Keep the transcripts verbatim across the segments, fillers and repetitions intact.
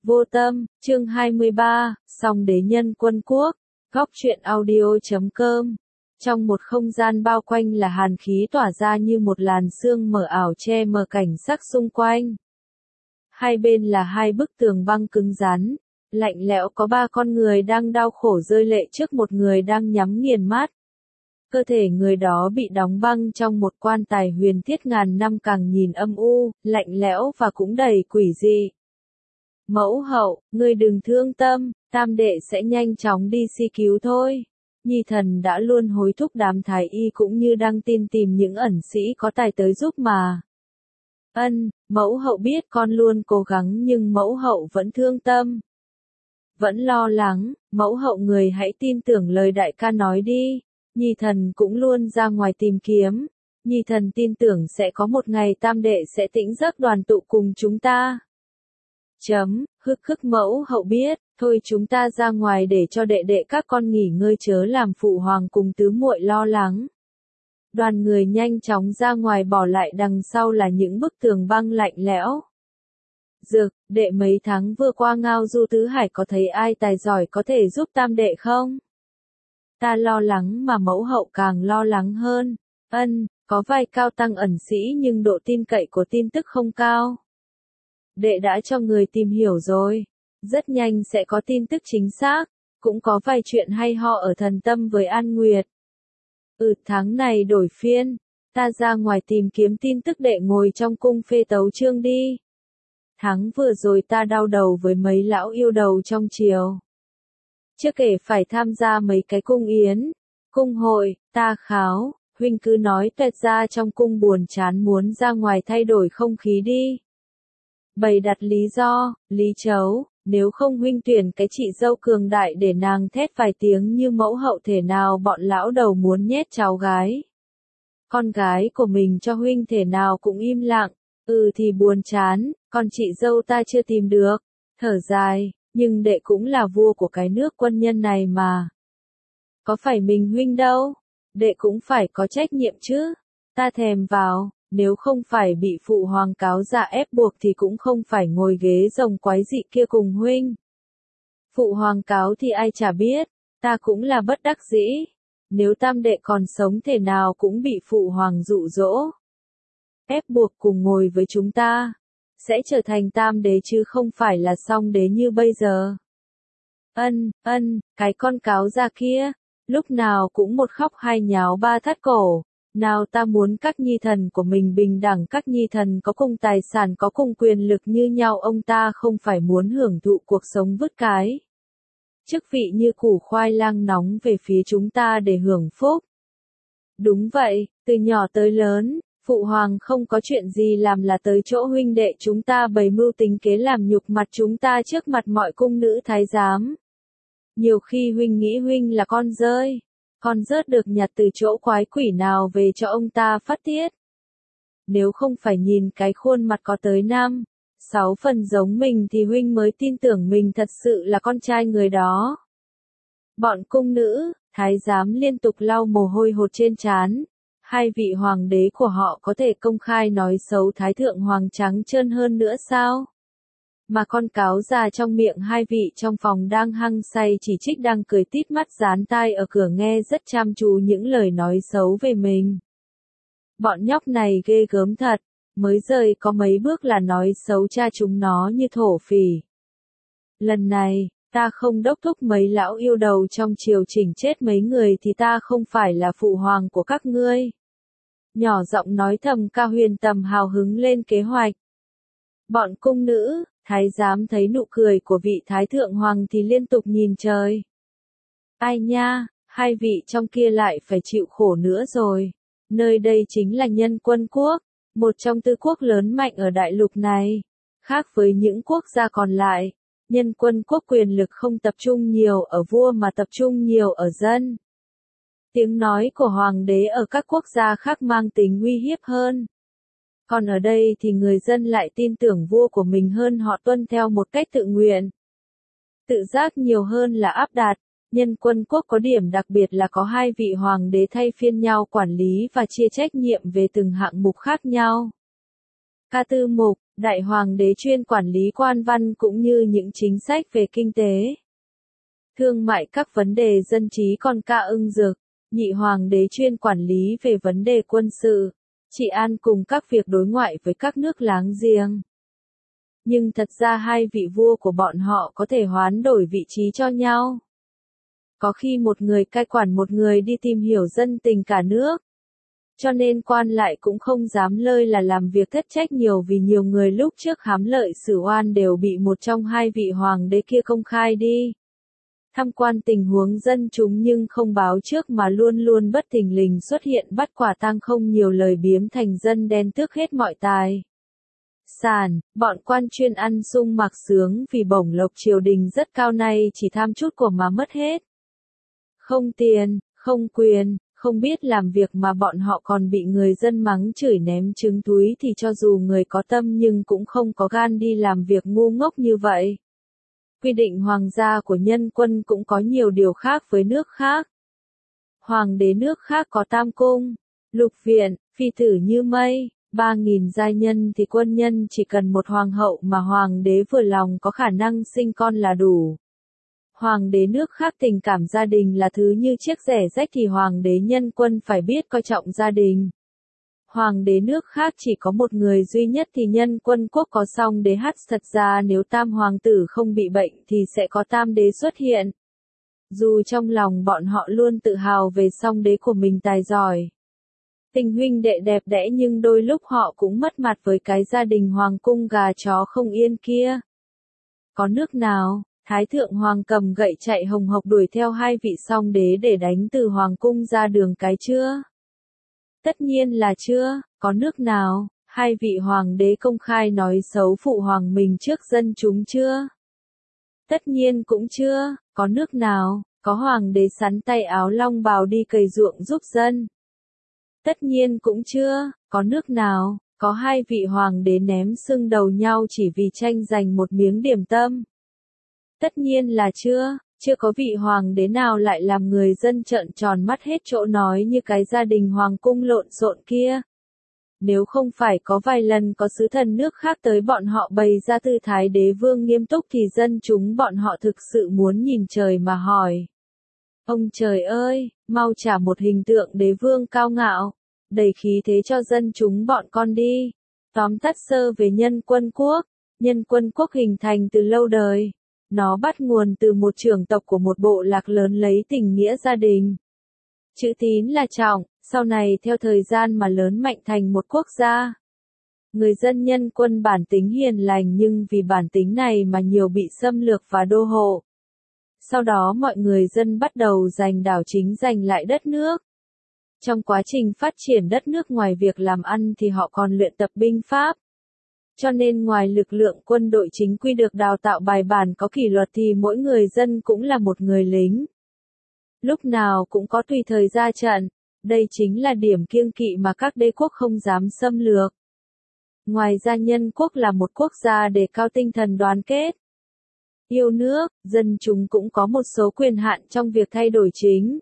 Vô tâm, chương hai mươi ba, Song đế nhân quân quốc, góc truyện audio chấm com. Trong một không gian bao quanh là hàn khí tỏa ra như một làn sương mờ ảo che mờ cảnh sắc xung quanh. Hai bên là hai bức tường băng cứng rắn, lạnh lẽo, có ba con người đang đau khổ rơi lệ trước một người đang nhắm nghiền mắt. Cơ thể người đó bị đóng băng trong một quan tài huyền thiết ngàn năm, càng nhìn âm u, lạnh lẽo và cũng đầy quỷ dị. Mẫu hậu, ngươi đừng thương tâm, tam đệ sẽ nhanh chóng đi si cứu thôi. Nhi thần đã luôn hối thúc đám thái y cũng như đang tin tìm những ẩn sĩ có tài tới giúp mà. Ân, mẫu hậu biết con luôn cố gắng nhưng mẫu hậu vẫn thương tâm. Vẫn lo lắng, mẫu hậu người hãy tin tưởng lời đại ca nói đi. Nhi thần cũng luôn ra ngoài tìm kiếm. Nhi thần tin tưởng sẽ có một ngày tam đệ sẽ tĩnh giấc đoàn tụ cùng chúng ta. Chấm, hức hức mẫu hậu biết, thôi chúng ta ra ngoài để cho đệ đệ các con nghỉ ngơi chớ làm phụ hoàng cùng tứ muội lo lắng. Đoàn người nhanh chóng ra ngoài, bỏ lại đằng sau là những bức tường băng lạnh lẽo. Dược, đệ mấy tháng vừa qua ngao du tứ hải có thấy ai tài giỏi có thể giúp tam đệ không? Ta lo lắng mà mẫu hậu càng lo lắng hơn. Ân, có vài cao tăng ẩn sĩ nhưng độ tin cậy của tin tức không cao. Đệ đã cho người tìm hiểu rồi. Rất nhanh sẽ có tin tức chính xác. Cũng có vài chuyện hay ho ở Thần Tâm với An Nguyệt. Ừ, tháng này đổi phiên. Ta ra ngoài tìm kiếm tin tức, đệ ngồi trong cung phê tấu chương đi. Tháng vừa rồi ta đau đầu với mấy lão yêu đầu trong triều. Chưa kể phải tham gia mấy cái cung yến, cung hội, ta kháo, huynh cứ nói tuẹt ra trong cung buồn chán muốn ra ngoài thay đổi không khí đi. Bày đặt lý do, lý chấu, nếu không huynh tuyển cái chị dâu cường đại để nàng thét vài tiếng như mẫu hậu, thể nào bọn lão đầu muốn nhét cháu gái. Con gái của mình cho huynh thể nào cũng im lặng, ừ thì buồn chán, còn chị dâu ta chưa tìm được, thở dài. Nhưng đệ cũng là vua của cái nước quân nhân này mà. Có phải mình huynh đâu, đệ cũng phải có trách nhiệm chứ. Ta thèm vào, nếu không phải bị phụ hoàng cáo dạ ép buộc thì cũng không phải ngồi ghế rồng quái dị kia cùng huynh. Phụ hoàng cáo thì ai chả biết, ta cũng là bất đắc dĩ. Nếu tam đệ còn sống thể nào cũng bị phụ hoàng dụ dỗ, ép buộc cùng ngồi với chúng ta. Sẽ trở thành tam đế chứ không phải là song đế như bây giờ. Ân, ân, cái con cáo ra kia, lúc nào cũng một khóc hai nháo ba thắt cổ. Nào ta muốn các nhi thần của mình bình đẳng, các nhi thần có cùng tài sản, có cùng quyền lực như nhau, ông ta không phải muốn hưởng thụ cuộc sống vứt cái chức vị như củ khoai lang nóng về phía chúng ta để hưởng phúc. Đúng vậy, từ nhỏ tới lớn. Phụ hoàng không có chuyện gì làm là tới chỗ huynh đệ chúng ta bày mưu tính kế làm nhục mặt chúng ta trước mặt mọi cung nữ thái giám. Nhiều khi huynh nghĩ huynh là con rơi, con rớt được nhặt từ chỗ quái quỷ nào về cho ông ta phát tiết. Nếu không phải nhìn cái khuôn mặt có tới năm, sáu phần giống mình thì huynh mới tin tưởng mình thật sự là con trai người đó. Bọn cung nữ, thái giám liên tục lau mồ hôi hột trên trán. Hai vị hoàng đế của họ có thể công khai nói xấu thái thượng hoàng trắng trơn hơn nữa sao? Mà con cáo già trong miệng hai vị trong phòng đang hăng say chỉ trích đang cười tít mắt dán tai ở cửa nghe rất chăm chú những lời nói xấu về mình. Bọn nhóc này ghê gớm thật, mới rời có mấy bước là nói xấu cha chúng nó như thổ phỉ. Lần này, ta không đốc thúc mấy lão yêu đầu trong triều chỉnh chết mấy người thì ta không phải là phụ hoàng của các ngươi. Nhỏ giọng nói thầm, Cao Huyền Tầm hào hứng lên kế hoạch. Bọn cung nữ, thái giám thấy nụ cười của vị thái thượng hoàng thì liên tục nhìn trời. Ai nha, hai vị trong kia lại phải chịu khổ nữa rồi. Nơi đây chính là Nhân Quân Quốc, một trong tư quốc lớn mạnh ở đại lục này. Khác với những quốc gia còn lại, Nhân Quân Quốc quyền lực không tập trung nhiều ở vua mà tập trung nhiều ở dân. Tiếng nói của hoàng đế ở các quốc gia khác mang tính uy hiếp hơn. Còn ở đây thì người dân lại tin tưởng vua của mình hơn, họ tuân theo một cách tự nguyện. Tự giác nhiều hơn là áp đặt. Nhân Quân Quốc có điểm đặc biệt là có hai vị hoàng đế thay phiên nhau quản lý và chia trách nhiệm về từng hạng mục khác nhau. Ca Tư Mục, Đại Hoàng đế chuyên quản lý quan văn cũng như những chính sách về kinh tế, thương mại các vấn đề dân trí. Còn Ca Ưng Dực, Nhị Hoàng đế chuyên quản lý về vấn đề quân sự, trị an cùng các việc đối ngoại với các nước láng giềng. Nhưng thật ra hai vị vua của bọn họ có thể hoán đổi vị trí cho nhau. Có khi một người cai quản một người đi tìm hiểu dân tình cả nước. Cho nên quan lại cũng không dám lơi là làm việc thất trách nhiều, vì nhiều người lúc trước hám lợi xử oan đều bị một trong hai vị hoàng đế kia công khai đi tham quan tình huống dân chúng, nhưng không báo trước mà luôn luôn bất thình lình xuất hiện bắt quả tang, không nhiều lời biếm thành dân đen tước hết mọi tài sản. Bọn quan chuyên ăn sung mặc sướng vì bổng lộc triều đình rất cao, nay chỉ tham chút của mà mất hết. Không tiền, không quyền, không biết làm việc mà bọn họ còn bị người dân mắng chửi ném trứng túi, thì cho dù người có tâm nhưng cũng không có gan đi làm việc ngu ngốc như vậy. Quy định hoàng gia của Nhân Quân cũng có nhiều điều khác với nước khác. Hoàng đế nước khác có tam cung, lục viện, phi tử như mây, ba nghìn giai nhân, thì quân nhân chỉ cần một hoàng hậu mà hoàng đế vừa lòng có khả năng sinh con là đủ. Hoàng đế nước khác tình cảm gia đình là thứ như chiếc rẻ rách, thì hoàng đế Nhân Quân phải biết coi trọng gia đình. Hoàng đế nước khác chỉ có một người duy nhất thì Nhân Quân quốc có song đế hát. Thật ra nếu tam hoàng tử không bị bệnh thì sẽ có tam đế xuất hiện. Dù trong lòng bọn họ luôn tự hào về song đế của mình tài giỏi, tình huynh đệ đẹp đẽ, nhưng đôi lúc họ cũng mất mặt với cái gia đình hoàng cung gà chó không yên kia. Có nước nào Thái thượng hoàng cầm gậy chạy hồng hộc đuổi theo hai vị song đế để đánh từ hoàng cung ra đường cái chưa? Tất nhiên là chưa. Có nước nào hai vị hoàng đế công khai nói xấu phụ hoàng mình trước dân chúng chưa? Tất nhiên cũng chưa. Có nước nào có hoàng đế sắn tay áo long bào đi cày ruộng giúp dân? Tất nhiên cũng chưa. Có nước nào có hai vị hoàng đế ném sưng đầu nhau chỉ vì tranh giành một miếng điểm tâm? Tất nhiên là chưa. Chưa có vị hoàng đế nào lại làm người dân trợn tròn mắt hết chỗ nói như cái gia đình hoàng cung lộn xộn kia. Nếu không phải có vài lần có sứ thần nước khác tới bọn họ bày ra tư thái đế vương nghiêm túc, thì dân chúng bọn họ thực sự muốn nhìn trời mà hỏi. Ông trời ơi, mau trả một hình tượng đế vương cao ngạo, đầy khí thế cho dân chúng bọn con đi. Tóm tắt sơ về Nhân Quân quốc. Nhân Quân quốc hình thành từ lâu đời. Nó bắt nguồn từ một trưởng tộc của một bộ lạc lớn lấy tình nghĩa gia đình. Chữ tín là trọng, sau này theo thời gian mà lớn mạnh thành một quốc gia. Người dân Nhân Quân bản tính hiền lành, nhưng vì bản tính này mà nhiều bị xâm lược và đô hộ. Sau đó mọi người dân bắt đầu giành đảo chính, giành lại đất nước. Trong quá trình phát triển đất nước, ngoài việc làm ăn thì họ còn luyện tập binh pháp. Cho nên ngoài lực lượng quân đội chính quy được đào tạo bài bản có kỷ luật, thì mỗi người dân cũng là một người lính. Lúc nào cũng có tùy thời ra trận. Đây chính là điểm kiêng kỵ mà các đế quốc không dám xâm lược. Ngoài ra Nhân quốc là một quốc gia đề cao tinh thần đoàn kết, yêu nước, dân chúng cũng có một số quyền hạn trong việc thay đổi chính,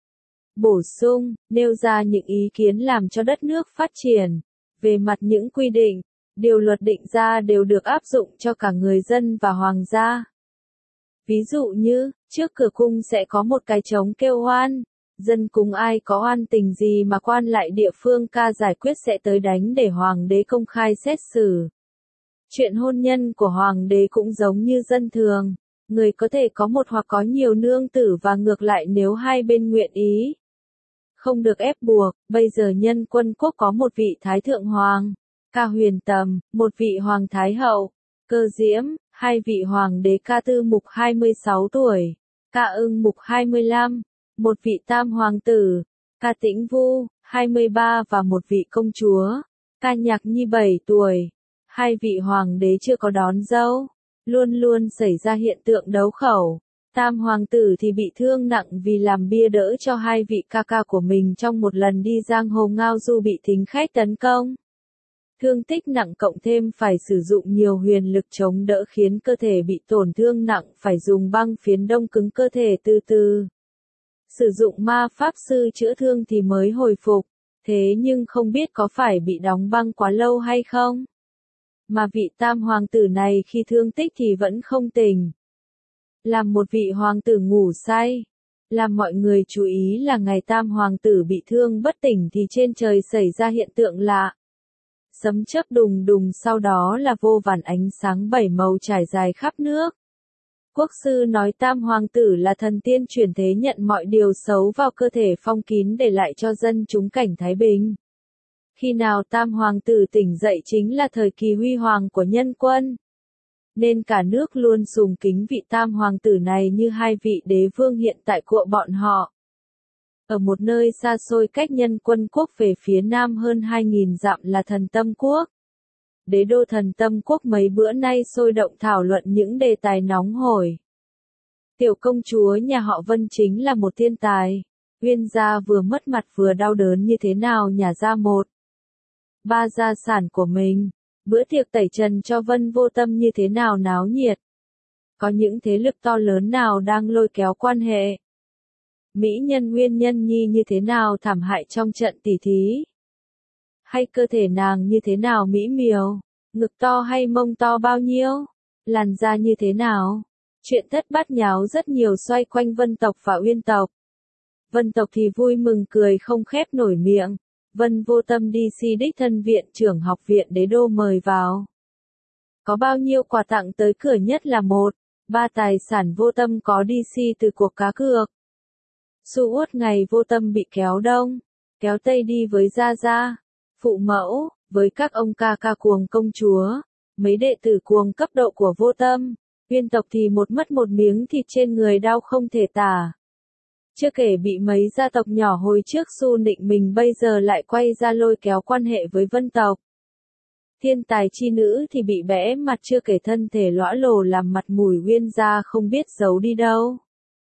bổ sung, nêu ra những ý kiến làm cho đất nước phát triển. Về mặt những quy định, điều luật định ra đều được áp dụng cho cả người dân và hoàng gia. Ví dụ như, trước cửa cung sẽ có một cái trống kêu oan. Dân cùng ai có oan tình gì mà quan lại địa phương ca giải quyết sẽ tới đánh để hoàng đế công khai xét xử. Chuyện hôn nhân của hoàng đế cũng giống như dân thường. Người có thể có một hoặc có nhiều nương tử và ngược lại nếu hai bên nguyện ý. Không được ép buộc. Bây giờ Nhân Quân quốc có một vị thái thượng hoàng, Ca Huyền Tầm, một vị hoàng thái hậu, Cơ Diễm, hai vị hoàng đế Ca Tư Mục hai mươi sáu tuổi, Ca Ưng Mục hai mươi lăm, một vị tam hoàng tử, Ca Tĩnh Vu, hai mươi ba và một vị công chúa, Ca Nhạc Nhi bảy tuổi. Hai vị hoàng đế chưa có đón dâu, luôn luôn xảy ra hiện tượng đấu khẩu. Tam hoàng tử thì bị thương nặng vì làm bia đỡ cho hai vị ca ca của mình trong một lần đi giang hồ ngao du bị thính khách tấn công. Thương tích nặng cộng thêm phải sử dụng nhiều huyền lực chống đỡ khiến cơ thể bị tổn thương nặng, phải dùng băng phiến đông cứng cơ thể từ từ. Sử dụng ma pháp sư chữa thương thì mới hồi phục. Thế nhưng không biết có phải bị đóng băng quá lâu hay không? Mà vị tam hoàng tử này khi thương tích thì vẫn không tỉnh. Làm một vị hoàng tử ngủ say. Làm mọi người chú ý là ngày tam hoàng tử bị thương bất tỉnh thì trên trời xảy ra hiện tượng lạ. Sấm chớp đùng đùng, sau đó là vô vàn ánh sáng bảy màu trải dài khắp nước. Quốc sư nói tam hoàng tử là thần tiên chuyển thế nhận mọi điều xấu vào cơ thể phong kín để lại cho dân chúng cảnh thái bình. Khi nào tam hoàng tử tỉnh dậy chính là thời kỳ huy hoàng của nhân quân. Nên cả nước luôn sùng kính vị tam hoàng tử này như hai vị đế vương hiện tại của bọn họ. Ở một nơi xa xôi cách nhân quân quốc về phía nam hơn hai nghìn dặm là Thần Tâm Quốc. Đế đô Thần Tâm Quốc mấy bữa nay sôi động thảo luận những đề tài nóng hổi. Tiểu công chúa nhà họ Vân chính là một thiên tài. Uyên gia vừa mất mặt vừa đau đớn như thế nào nhả ra một ba gia sản của mình. Bữa tiệc tẩy trần cho Vân Vô Tâm như thế nào náo nhiệt. Có những thế lực to lớn nào đang lôi kéo quan hệ. Mỹ nhân Nguyên Nhân Nhi như thế nào thảm hại trong trận tỉ thí. Hay cơ thể nàng như thế nào mỹ miều, ngực to hay mông to bao nhiêu, làn da như thế nào. Chuyện thất bát nháo rất nhiều xoay quanh Vân tộc và Uyên tộc. Vân tộc thì vui mừng cười không khép nổi miệng. Vân Vô Tâm đi si đích thân viện trưởng học viện đế đô mời vào. Có bao nhiêu quà tặng tới cửa, nhất là một, ba tài sản Vô Tâm có đi si từ cuộc cá cược. Su uất ngày Vô Tâm bị kéo đông, kéo tây đi với Gia Gia, phụ mẫu, với các ông ca ca cuồng công chúa, mấy đệ tử cuồng cấp độ của Vô Tâm. Uyên tộc thì một mất một miếng thịt trên người đau không thể tả. Chưa kể bị mấy gia tộc nhỏ hồi trước su nịnh mình bây giờ lại quay ra lôi kéo quan hệ với Vân tộc. Thiên tài chi nữ thì bị bẽ mặt, chưa kể thân thể lõa lồ làm mặt mũi Uyên gia không biết giấu đi đâu.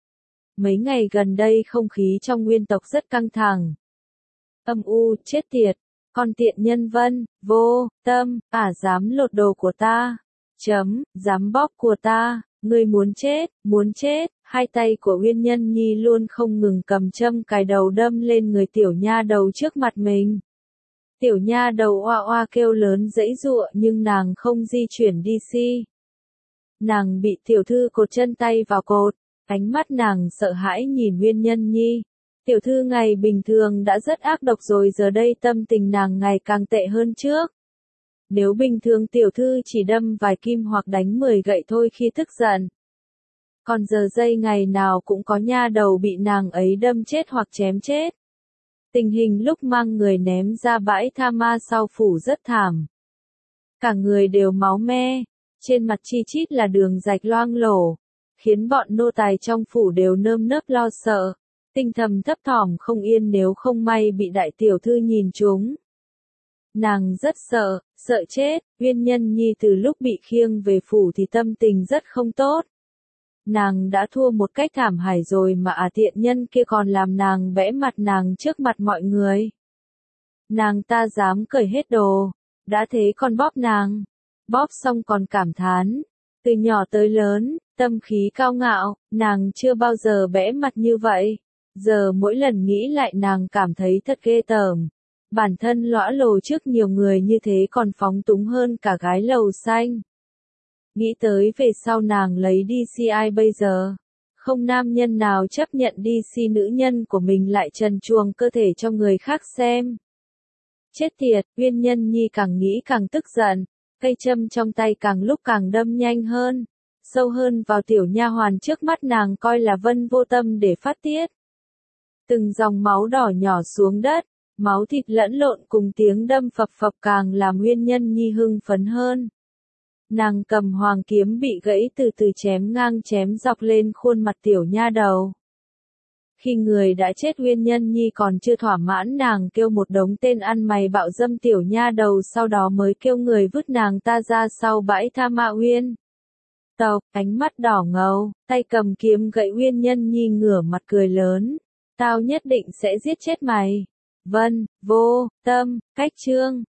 Mấy ngày gần đây không khí trong Uyên tộc rất căng thẳng. Âm u, chết tiệt, con tiện nhân Vân, Vô Tâm, ả dám lột đồ của ta, chấm, dám bóp của ta, ngươi muốn chết, muốn chết. Hai tay của Uyên Nhân Nhi luôn không ngừng cầm châm cài đầu đâm lên người tiểu nha đầu trước mặt mình. Tiểu nha đầu oa oa kêu lớn giãy giụa nhưng nàng không di chuyển đi si. Nàng bị tiểu thư cột chân tay vào cột, ánh mắt nàng sợ hãi nhìn Uyên Nhân Nhi. Tiểu thư ngày bình thường đã rất ác độc rồi, giờ đây tâm tình nàng ngày càng tệ hơn trước. Nếu bình thường tiểu thư chỉ đâm vài kim hoặc đánh mười gậy thôi khi tức giận. Còn giờ giây ngày nào cũng có nha đầu bị nàng ấy đâm chết hoặc chém chết. Tình hình lúc mang người ném ra bãi tha ma sau phủ rất thảm. Cả người đều máu me, trên mặt chi chít là đường rạch loang lổ, khiến bọn nô tài trong phủ đều nơm nớp lo sợ, tinh thầm thấp thỏm không yên nếu không may bị đại tiểu thư nhìn trúng. Nàng rất sợ, sợ chết. Uyên Nhân Nhi từ lúc bị khiêng về phủ thì tâm tình rất không tốt. Nàng đã thua một cách thảm hại rồi mà ả tiện nhân kia còn làm nàng bẽ mặt nàng trước mặt mọi người. Nàng ta dám cởi hết đồ, đã thế còn bóp nàng. Bóp xong còn cảm thán, từ nhỏ tới lớn, tâm khí cao ngạo, nàng chưa bao giờ bẽ mặt như vậy. Giờ mỗi lần nghĩ lại nàng cảm thấy thật ghê tởm. Bản thân lõa lồ trước nhiều người như thế còn phóng túng hơn cả gái lầu xanh. Nghĩ tới về sau nàng lấy đi si ai bây giờ. Không nam nhân nào chấp nhận đi si nữ nhân của mình lại trần truồng cơ thể cho người khác xem. Chết tiệt, Uyên Nhân Nhi càng nghĩ càng tức giận. Cây châm trong tay càng lúc càng đâm nhanh hơn. Sâu hơn vào tiểu nha hoàn trước mắt nàng coi là Vân Vô Tâm để phát tiết. Từng dòng máu đỏ nhỏ xuống đất. Máu thịt lẫn lộn cùng tiếng đâm phập phập càng làm Uyên Nhân Nhi hưng phấn hơn. Nàng cầm hoàng kiếm bị gãy từ từ chém ngang chém dọc lên khuôn mặt tiểu nha đầu. Khi người đã chết Uyên Nhân Nhi còn chưa thỏa mãn, nàng kêu một đống tên ăn mày bạo dâm tiểu nha đầu, sau đó mới kêu người vứt nàng ta ra sau bãi tha ma Uyên tộc. Ánh mắt đỏ ngầu, tay cầm kiếm gãy Uyên Nhân Nhi ngửa mặt cười lớn. Tao nhất định sẽ giết chết mày. Vân, Vô Tâm, cách chương.